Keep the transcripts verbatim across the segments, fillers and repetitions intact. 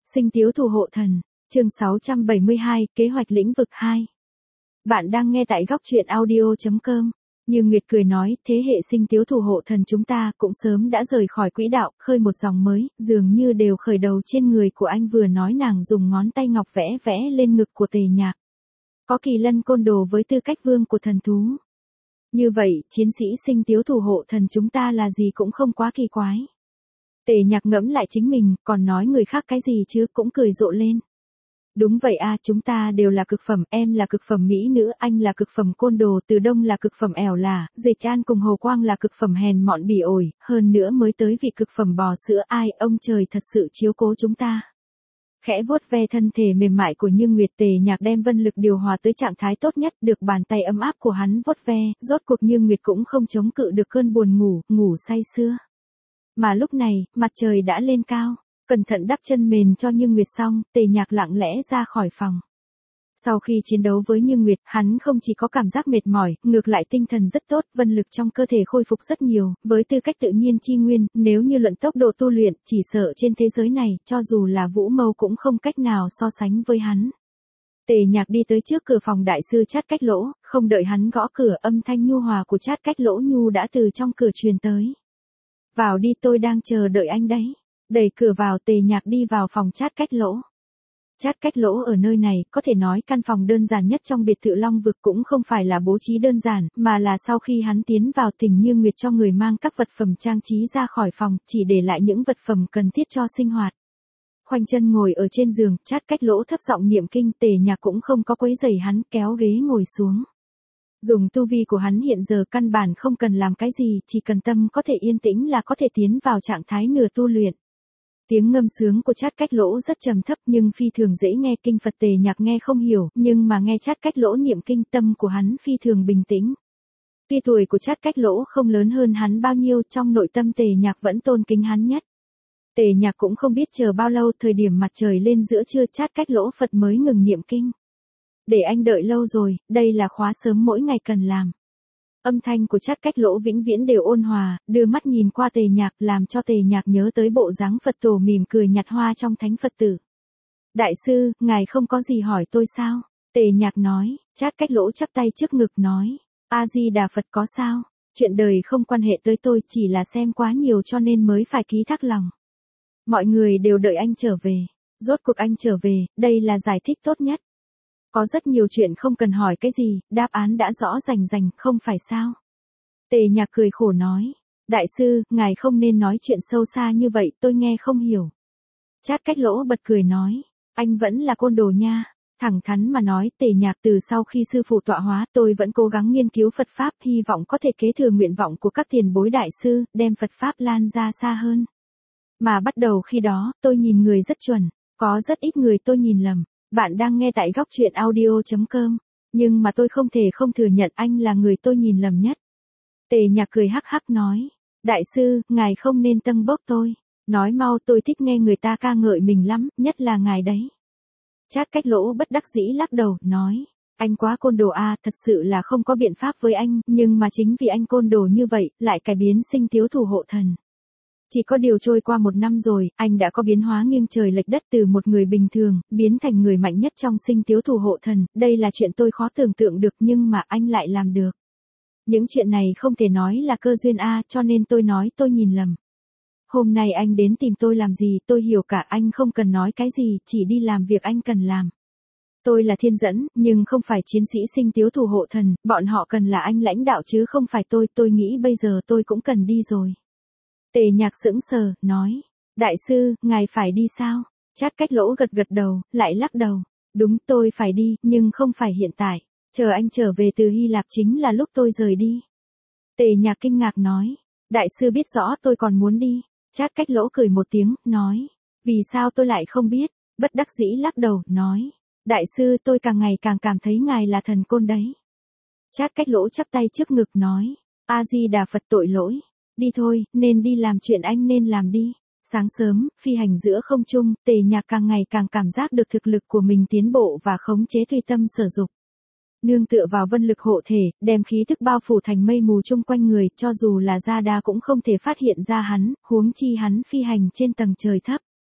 Sinh Tiếu Thủ Hộ Thần, chương sáu trăm bảy mươi hai, kế hoạch lĩnh vực hai. Bạn đang nghe tại góc truyện audio chấm com. Như Nguyệt cười nói, thế hệ Sinh Tiếu Thủ Hộ Thần chúng ta cũng sớm đã rời khỏi quỹ đạo, khơi một dòng mới, dường như đều khởi đầu trên người của anh. Vừa nói nàng dùng ngón tay ngọc vẽ vẽ lên ngực của Tề Nhạc. Có kỳ lân côn đồ với tư cách vương của thần thú. Như vậy, chiến sĩ Sinh Tiếu Thủ Hộ Thần chúng ta là gì cũng không quá kỳ quái. Tề Nhạc ngẫm lại chính mình, còn nói người khác cái gì chứ, cũng cười rộ lên. Đúng vậy a, chúng ta đều là cực phẩm, em là cực phẩm mỹ nữ, anh là cực phẩm côn đồ, Từ Đông là cực phẩm ẻo là, Dịch An cùng Hồ Quang là cực phẩm hèn mọn bỉ ổi, hơn nữa mới tới vị cực phẩm bò sữa, ai, ông trời thật sự chiếu cố chúng ta. Khẽ vuốt ve thân thể mềm mại của Như Nguyệt, Tề Nhạc đem vân lực điều hòa tới trạng thái tốt nhất, được bàn tay ấm áp của hắn vuốt ve, rốt cuộc Như Nguyệt cũng không chống cự được cơn buồn ngủ, ngủ say sưa. Mà lúc này, mặt trời đã lên cao, cẩn thận đắp chân mền cho Như Nguyệt xong, Tề Nhạc lặng lẽ ra khỏi phòng. Sau khi chiến đấu với Như Nguyệt, hắn không chỉ có cảm giác mệt mỏi, ngược lại tinh thần rất tốt, vân lực trong cơ thể khôi phục rất nhiều, với tư cách tự nhiên chi nguyên, nếu như luận tốc độ tu luyện, chỉ sợ trên thế giới này, cho dù là Vũ Mâu cũng không cách nào so sánh với hắn. Tề Nhạc đi tới trước cửa phòng đại sư Trát Cách Lỗ, không đợi hắn gõ cửa, âm thanh nhu hòa của Trát Cách Lỗ nhu đã từ trong cửa truyền tới. Vào đi, tôi đang chờ đợi anh đấy. Đẩy cửa vào, Tề Nhạc đi vào phòng Trát Cách Lỗ. Trát Cách Lỗ ở nơi này, có thể nói căn phòng đơn giản nhất trong biệt thự Long Vực, cũng không phải là bố trí đơn giản, mà là sau khi hắn tiến vào Tình Như Nguyệt cho người mang các vật phẩm trang trí ra khỏi phòng, chỉ để lại những vật phẩm cần thiết cho sinh hoạt. Khoanh chân ngồi ở trên giường, Trát Cách Lỗ thấp giọng niệm kinh, Tề Nhạc cũng không có quấy rầy hắn, kéo ghế ngồi xuống. Dùng tu vi của hắn hiện giờ căn bản không cần làm cái gì, chỉ cần tâm có thể yên tĩnh là có thể tiến vào trạng thái nửa tu luyện. Tiếng ngâm sướng của Trát Cách Lỗ rất trầm thấp nhưng phi thường dễ nghe, kinh Phật Tề Nhạc nghe không hiểu, nhưng mà nghe Trát Cách Lỗ niệm kinh, tâm của hắn phi thường bình tĩnh. Tuy tuổi của Trát Cách Lỗ không lớn hơn hắn bao nhiêu, trong nội tâm Tề Nhạc vẫn tôn kính hắn nhất. Tề Nhạc cũng không biết chờ bao lâu, thời điểm mặt trời lên giữa trưa Trát Cách Lỗ Phật mới ngừng niệm kinh. Để anh đợi lâu rồi, đây là khóa sớm mỗi ngày cần làm. Âm thanh của Trát Cách Lỗ vĩnh viễn đều ôn hòa, đưa mắt nhìn qua Tề Nhạc, làm cho Tề Nhạc nhớ tới bộ dáng Phật tổ mỉm cười nhặt hoa trong thánh Phật tử. Đại sư, ngài không có gì hỏi tôi sao? Tề Nhạc nói. Trát Cách Lỗ chắp tay trước ngực nói. A-di-đà Phật, có sao? Chuyện đời không quan hệ tới tôi, chỉ là xem quá nhiều cho nên mới phải ký thác lòng. Mọi người đều đợi anh trở về. Rốt cuộc anh trở về, đây là giải thích tốt nhất. Có rất nhiều chuyện không cần hỏi cái gì, đáp án đã rõ rành rành, không phải sao? Tề Nhạc cười khổ nói. Đại sư, ngài không nên nói chuyện sâu xa như vậy, tôi nghe không hiểu. Trát Cách Lỗ bật cười nói. Anh vẫn là côn đồ nha. Thẳng thắn mà nói, Tề Nhạc, từ sau khi sư phụ tọa hóa, tôi vẫn cố gắng nghiên cứu Phật Pháp, hy vọng có thể kế thừa nguyện vọng của các tiền bối đại sư, đem Phật Pháp lan ra xa hơn. Mà bắt đầu khi đó, tôi nhìn người rất chuẩn, có rất ít người tôi nhìn lầm. Bạn đang nghe tại góc truyện audio chấm com, nhưng mà tôi không thể không thừa nhận anh là người tôi nhìn lầm nhất. Tề Nhạc cười hắc hắc nói. Đại sư, ngài không nên tâng bốc tôi. Nói mau, tôi thích nghe người ta ca ngợi mình lắm, nhất là ngài đấy. Trát Cách Lỗ bất đắc dĩ lắc đầu, nói. Anh quá côn đồ a, thật sự là không có biện pháp với anh, nhưng mà chính vì anh côn đồ như vậy, lại cải biến Sinh Tiếu Thủ Hộ Thần. Chỉ có điều trôi qua một năm rồi, anh đã có biến hóa nghiêng trời lệch đất, từ một người bình thường, biến thành người mạnh nhất trong Sinh Tiếu Thủ Hộ Thần, đây là chuyện tôi khó tưởng tượng được nhưng mà anh lại làm được. Những chuyện này không thể nói là cơ duyên a, cho nên tôi nói tôi nhìn lầm. Hôm nay anh đến tìm tôi làm gì, tôi hiểu cả, anh không cần nói cái gì, chỉ đi làm việc anh cần làm. Tôi là thiên dẫn, nhưng không phải chiến sĩ Sinh Tiếu Thủ Hộ Thần, bọn họ cần là anh lãnh đạo chứ không phải tôi, tôi nghĩ bây giờ tôi cũng cần đi rồi. Tề Nhạc sững sờ, nói. Đại sư, ngài phải đi sao? Trát Cách Lỗ gật gật đầu, lại lắc đầu. Đúng, tôi phải đi, nhưng không phải hiện tại. Chờ anh trở về từ Hy Lạp chính là lúc tôi rời đi. Tề Nhạc kinh ngạc nói. Đại sư biết rõ tôi còn muốn đi. Trát Cách Lỗ cười một tiếng, nói. Vì sao tôi lại không biết? Bất đắc dĩ lắc đầu, nói. Đại sư, tôi càng ngày càng cảm thấy ngài là thần côn đấy. Trát Cách Lỗ chắp tay trước ngực nói. A-di-đà Phật, tội lỗi. Đi thôi, nên đi làm chuyện anh nên làm đi. Sáng sớm, phi hành giữa không trung, Tề Nhạc càng ngày càng cảm giác được thực lực của mình tiến bộ và khống chế tùy tâm sở dục. Nương tựa vào vân lực hộ thể, đem khí thức bao phủ thành mây mù chung quanh người, cho dù là Gia Đa cũng không thể phát hiện ra hắn, huống chi hắn phi hành trên tầng trời thấp.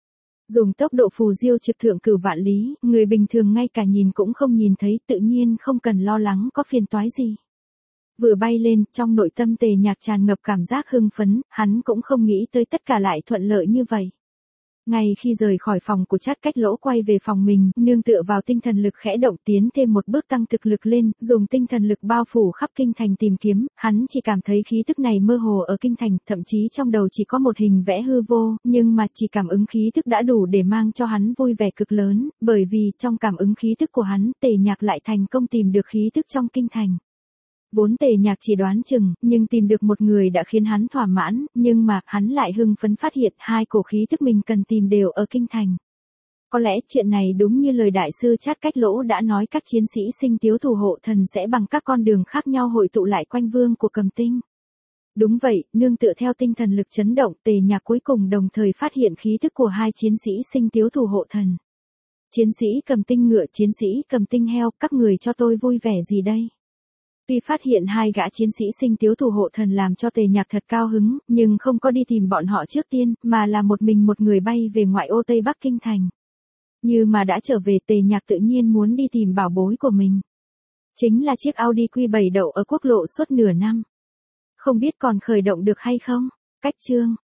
Dùng tốc độ phù diêu trực thượng cửu vạn lý, người bình thường ngay cả nhìn cũng không nhìn thấy, tự nhiên không cần lo lắng có phiền toái gì. Vừa bay lên, trong nội tâm Tề Nhạc tràn ngập cảm giác hưng phấn, hắn cũng không nghĩ tới tất cả lại thuận lợi như vậy. Ngay khi rời khỏi phòng của Trát Cách Lỗ quay về phòng mình, nương tựa vào tinh thần lực khẽ động tiến thêm một bước tăng thực lực lên, dùng tinh thần lực bao phủ khắp kinh thành tìm kiếm, hắn chỉ cảm thấy khí tức này mơ hồ ở kinh thành, thậm chí trong đầu chỉ có một hình vẽ hư vô, nhưng mà chỉ cảm ứng khí tức đã đủ để mang cho hắn vui vẻ cực lớn, bởi vì trong cảm ứng khí tức của hắn, Tề Nhạc lại thành công tìm được khí tức trong kinh thành. Vốn Tề Nhạc chỉ đoán chừng, nhưng tìm được một người đã khiến hắn thỏa mãn, nhưng mà, hắn lại hưng phấn phát hiện hai cổ khí tức mình cần tìm đều ở kinh thành. Có lẽ chuyện này đúng như lời đại sư Trát Cách Lỗ đã nói, các chiến sĩ Sinh Tiếu thủ hộ thần sẽ bằng các con đường khác nhau hội tụ lại quanh vương của Cầm Tinh. Đúng vậy, nương tựa theo tinh thần lực chấn động, Tề Nhạc cuối cùng đồng thời phát hiện khí tức của hai chiến sĩ Sinh Tiếu thủ hộ thần. Chiến sĩ Cầm Tinh ngựa, chiến sĩ Cầm Tinh heo, các người cho tôi vui vẻ gì đây? Tuy phát hiện hai gã chiến sĩ Sinh Tiếu thủ hộ thần làm cho Tề Nhạc thật cao hứng, nhưng không có đi tìm bọn họ trước tiên, mà là một mình một người bay về ngoại ô Tây Bắc Kinh Thành. Như mà đã trở về, Tề Nhạc tự nhiên muốn đi tìm bảo bối của mình. Chính là chiếc Audi Q bảy đậu ở quốc lộ suốt nửa năm. Không biết còn khởi động được hay không? Cách chương